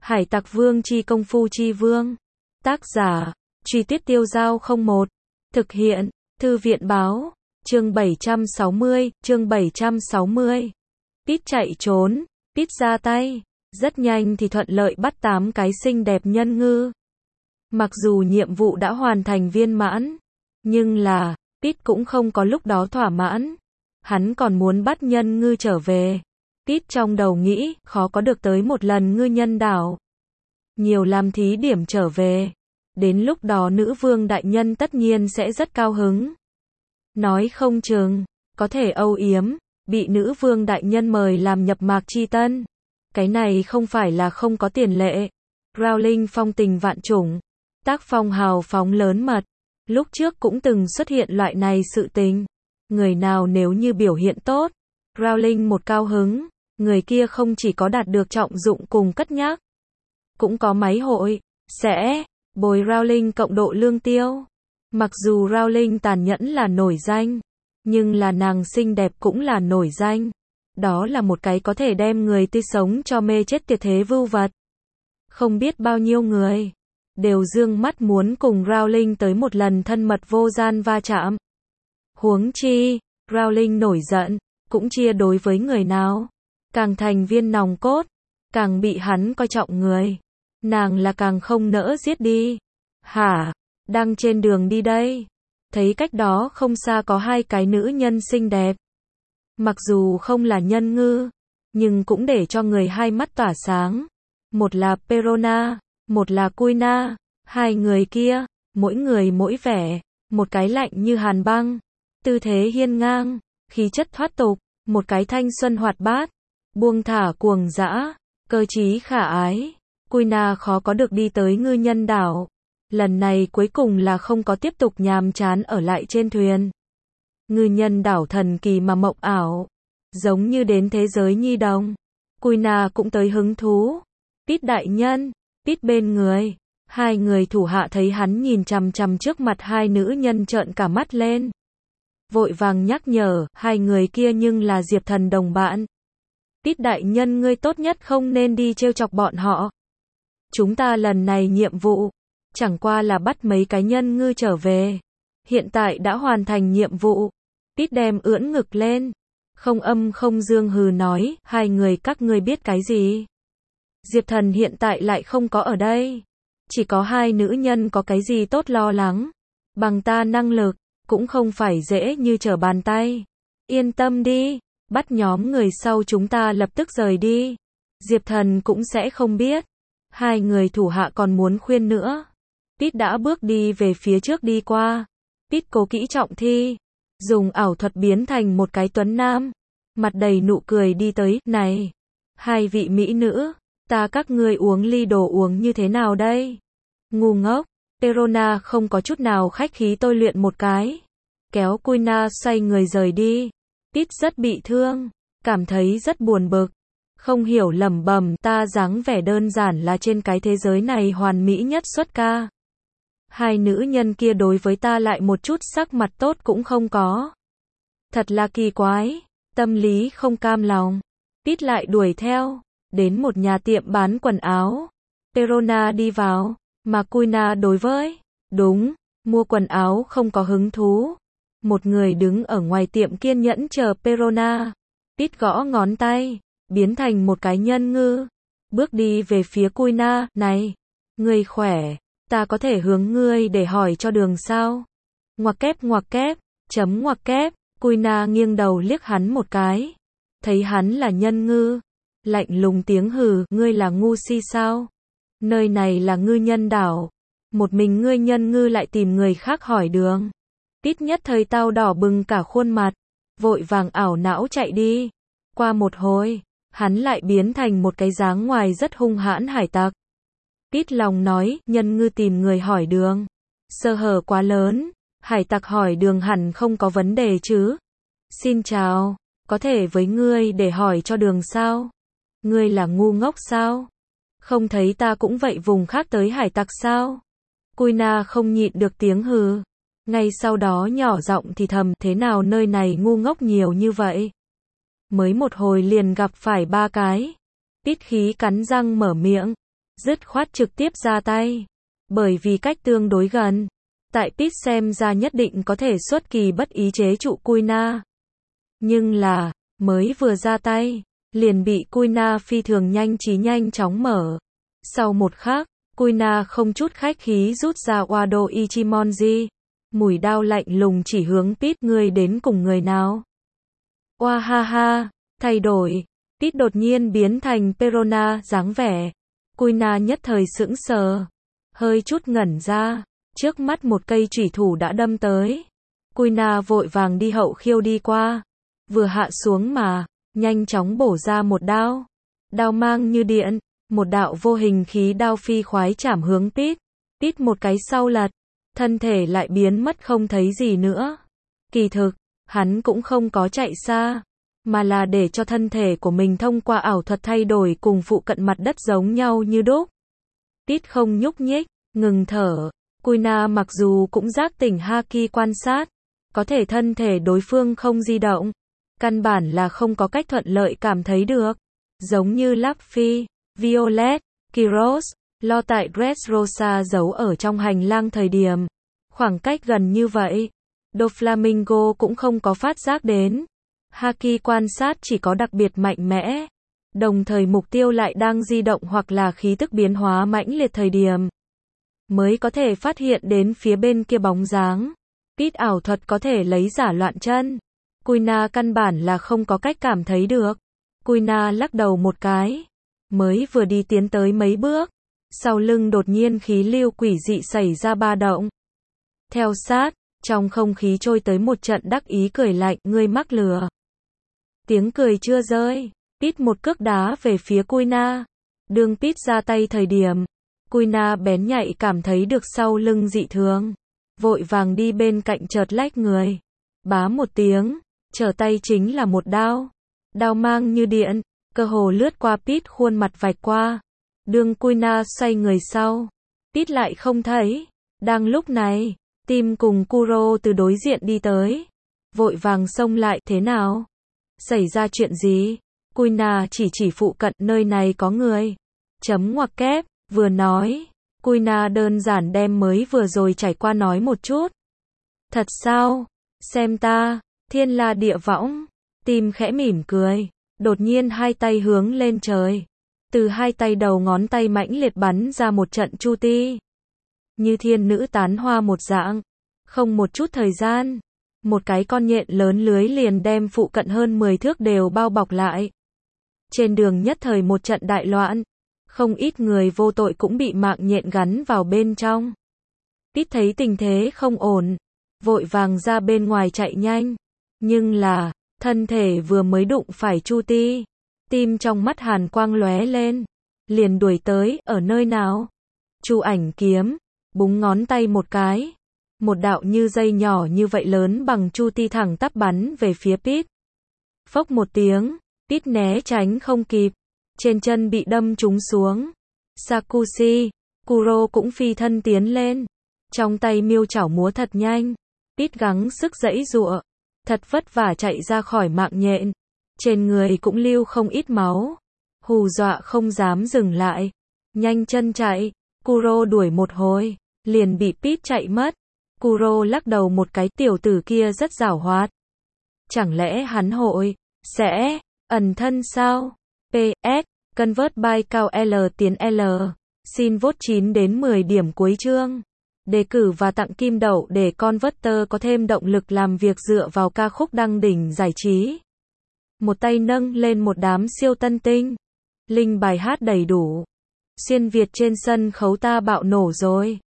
Hải Tặc Vương chi công phu chi vương. Tác giả, Truy Tuyết Tiêu Dao 01. Thực hiện, Thư viện báo. Chương 760. Pít chạy trốn, Pít ra tay. Rất nhanh thì thuận lợi bắt 8 cái xinh đẹp nhân ngư. Mặc dù nhiệm vụ đã hoàn thành viên mãn, nhưng là, Pít cũng không có lúc đó thỏa mãn. Hắn còn muốn bắt nhân ngư trở về. Pít trong đầu nghĩ, khó có được tới một lần ngư nhân đảo. Nhiều làm thí điểm trở về. Đến lúc đó nữ vương đại nhân tất nhiên sẽ rất cao hứng. Nói không chừng, có thể âu yếm, bị nữ vương đại nhân mời làm nhập mạc chi tân. Cái này không phải là không có tiền lệ. Rowling phong tình vạn chủng, tác phong hào phóng lớn mật. Lúc trước cũng từng xuất hiện loại này sự tình. Người nào nếu như biểu hiện tốt, Rowling một cao hứng, người kia không chỉ có đạt được trọng dụng cùng cất nhắc, cũng có máy hội, sẽ bồi Rowling cộng độ lương tiêu. Mặc dù Rowling tàn nhẫn là nổi danh, nhưng là nàng xinh đẹp cũng là nổi danh. Đó là một cái có thể đem người tươi sống cho mê chết tuyệt thế vưu vật. Không biết bao nhiêu người đều dương mắt muốn cùng Rowling tới một lần thân mật vô gian va chạm. Huống chi, Rowling nổi giận, cũng chia đối với người nào. Càng thành viên nòng cốt, càng bị hắn coi trọng người. Nàng là càng không nỡ giết đi. Hả? Đang trên đường đi đây. Thấy cách đó không xa có 2 cái nữ nhân xinh đẹp. Mặc dù không là nhân ngư, nhưng cũng để cho người hai mắt tỏa sáng. Một là Perona, một là Kuina. 2 người kia, mỗi người mỗi vẻ. Một cái lạnh như hàn băng, tư thế hiên ngang, khí chất thoát tục. Một cái thanh xuân hoạt bát, buông thả cuồng dã, cơ trí khả ái. Kuina khó có được đi tới ngư nhân đảo. Lần này cuối cùng là không có tiếp tục nhàm chán ở lại trên thuyền. Ngư nhân đảo thần kỳ mà mộng ảo, giống như đến thế giới nhi đồng. Kuina cũng tới hứng thú. Pít đại nhân, Pít bên người. 2 người thủ hạ thấy hắn nhìn chằm chằm trước mặt 2 nữ nhân trợn cả mắt lên. Vội vàng nhắc nhở, 2 người kia nhưng là Diệp Thần đồng bạn. Pít đại nhân ngươi tốt nhất không nên đi trêu chọc bọn họ. Chúng ta lần này nhiệm vụ, chẳng qua là bắt mấy cái nhân ngư trở về. Hiện tại đã hoàn thành nhiệm vụ. Pít đem ưỡn ngực lên. Không âm không dương hừ nói, 2 người các ngươi biết cái gì? Diệp Thần hiện tại lại không có ở đây. Chỉ có 2 nữ nhân có cái gì tốt lo lắng. Bằng ta năng lực, cũng không phải dễ như trở bàn tay. Yên tâm đi, bắt nhóm người sau chúng ta lập tức rời đi. Diệp Thần cũng sẽ không biết. 2 người thủ hạ còn muốn khuyên nữa. Pít đã bước đi về phía trước đi qua. Pít cố kỹ trọng thi, dùng ảo thuật biến thành một cái tuấn nam, mặt đầy nụ cười đi tới. Này, 2 vị mỹ nữ, ta các ngươi uống ly đồ uống như thế nào đây? Ngu ngốc. Perona không có chút nào khách khí tôi luyện một cái, kéo Kuina xoay người rời đi. Pít rất bị thương, cảm thấy rất buồn bực, không hiểu lẩm bẩm, ta dáng vẻ đơn giản là trên cái thế giới này hoàn mỹ nhất xuất ca. 2 nữ nhân kia đối với ta lại một chút sắc mặt tốt cũng không có. Thật là kỳ quái, tâm lý không cam lòng. Pít lại đuổi theo, đến một nhà tiệm bán quần áo. Perona đi vào, mà Kuina đối với, đúng, mua quần áo không có hứng thú. Một người đứng ở ngoài tiệm kiên nhẫn chờ Perona. Pít gõ ngón tay, biến thành một cái nhân ngư. Bước đi về phía Kuina, này, ngươi khỏe, ta có thể hướng ngươi để hỏi cho đường sao? Ngoặc kép, chấm ngoặc kép. Kuina nghiêng đầu liếc hắn một cái. Thấy hắn là nhân ngư, lạnh lùng tiếng hừ, ngươi là ngu si sao? Nơi này là ngư nhân đảo. Một mình ngươi nhân ngư lại tìm người khác hỏi đường. Pít nhất thời tao đỏ bừng cả khuôn mặt, vội vàng ảo não chạy đi. Qua một hồi, hắn lại biến thành một cái dáng ngoài rất hung hãn hải tặc. Pít lòng nói, nhân ngư tìm người hỏi đường, sơ hở quá lớn, hải tặc hỏi đường hẳn không có vấn đề chứ. Xin chào, có thể với ngươi để hỏi cho đường sao? Ngươi là ngu ngốc sao? Không thấy ta cũng vậy vùng khác tới hải tặc sao? Kuina không nhịn được tiếng hừ. Ngay sau đó nhỏ giọng thì thầm, thế nào nơi này ngu ngốc nhiều như vậy? Mới một hồi liền gặp phải 3 cái. Pít khí cắn răng mở miệng. dứt khoát trực tiếp ra tay. Bởi vì cách tương đối gần, tại Pete xem ra nhất định có thể xuất kỳ bất ý chế trụ Kuina. Nhưng là, mới vừa ra tay, liền bị Kuina phi thường nhanh chóng mở. Sau một khắc, Kuina không chút khách khí rút ra Wado Ichimonji. Mũi đao lạnh lùng chỉ hướng Pete, ngươi đến cùng người nào? Oa ha ha, thay đổi. Pete đột nhiên biến thành Perona dáng vẻ. Kuina nhất thời sững sờ, hơi chút ngẩn ra, trước mắt một cây chủy thủ đã đâm tới. Kuina vội vàng đi hậu khiêu đi qua, vừa hạ xuống mà, nhanh chóng bổ ra một đao. Đao mang như điện, một đạo vô hình khí đao phi khoái chảm hướng Pete. Pete một cái sau lật, thân thể lại biến mất không thấy gì nữa. Kỳ thực, hắn cũng không có chạy xa, mà là để cho thân thể của mình thông qua ảo thuật thay đổi cùng phụ cận mặt đất giống nhau như đúc. Pete không nhúc nhích, ngừng thở. Kuina mặc dù cũng giác tỉnh Haki quan sát, có thể thân thể đối phương không di động, căn bản là không có cách thuận lợi cảm thấy được. Giống như Luffy, Violet, Kiros, lo tại Dressrosa giấu ở trong hành lang thời điểm. Khoảng cách gần như vậy, Doflamingo cũng không có phát giác đến. Haki quan sát chỉ có đặc biệt mạnh mẽ, đồng thời mục tiêu lại đang di động hoặc là khí tức biến hóa mãnh liệt thời điểm, mới có thể phát hiện đến phía bên kia bóng dáng. Pete ảo thuật có thể lấy giả loạn chân. Kuina căn bản là không có cách cảm thấy được. Kuina lắc đầu một cái, mới vừa đi tiến tới mấy bước, sau lưng đột nhiên khí lưu quỷ dị xảy ra ba động. Theo sát, trong không khí trôi tới một trận đắc ý cười lạnh, ngươi mắc lừa. Tiếng cười chưa rơi, Pete một cước đá về phía Kuina. Đương Pete ra tay thời điểm, Kuina bén nhạy cảm thấy được sau lưng dị thường, vội vàng đi bên cạnh chợt lách người. Bá một tiếng, trở tay chính là một đao. Đao mang như điện, cơ hồ lướt qua Pete khuôn mặt vạch qua. Đương Kuina xoay người sau, Pete lại không thấy. Đang lúc này, Tim cùng Kuro từ đối diện đi tới, vội vàng xông lại, thế nào? Xảy ra chuyện gì? Kuina chỉ phụ cận, nơi này có người. Chấm ngoặc kép, vừa nói, Kuina đơn giản đem mới vừa rồi trải qua nói một chút. Thật sao? Xem ta, thiên la địa võng. Tim khẽ mỉm cười, đột nhiên hai tay hướng lên trời. Từ hai tay đầu ngón tay mãnh liệt bắn ra một trận chu ti. Như thiên nữ tán hoa một dạng. Không một chút thời gian, một cái con nhện lớn lưới liền đem phụ cận hơn 10 thước đều bao bọc lại. Trên đường nhất thời một trận đại loạn, không ít người vô tội cũng bị mạng nhện gắn vào bên trong. Pete thấy tình thế không ổn, vội vàng ra bên ngoài chạy nhanh, nhưng là, thân thể vừa mới đụng phải Chu Ti, tim trong mắt hàn quang lóe lên, liền đuổi tới, ở nơi nào? Chu Ảnh kiếm, búng ngón tay một cái, một đạo như dây nhỏ như vậy lớn bằng Chu Ti thẳng tắp bắn về phía Pete. Phốc một tiếng, Pete né tránh không kịp, trên chân bị đâm trúng xuống. Sakushi, Kuro cũng phi thân tiến lên, trong tay miêu chảo múa thật nhanh. Pete gắng sức giãy giụa, thật vất vả chạy ra khỏi mạng nhện, trên người cũng lưu không ít máu, hù dọa không dám dừng lại, nhanh chân chạy. Kuro đuổi một hồi, liền bị Pete chạy mất. Kuro lắc đầu một cái, tiểu tử kia rất giảo hoạt. Chẳng lẽ hắn hội sẽ ẩn thân sao? PS, convert by cao L tiến L. Xin vote 9 đến 10 điểm cuối chương. Đề cử và tặng kim đậu để Converter có thêm động lực làm việc dựa vào ca khúc đăng đỉnh giải trí. Một tay nâng lên một đám siêu tân tinh. Link bài hát đầy đủ. Xuyên Việt trên sân khấu ta bạo nổ rồi.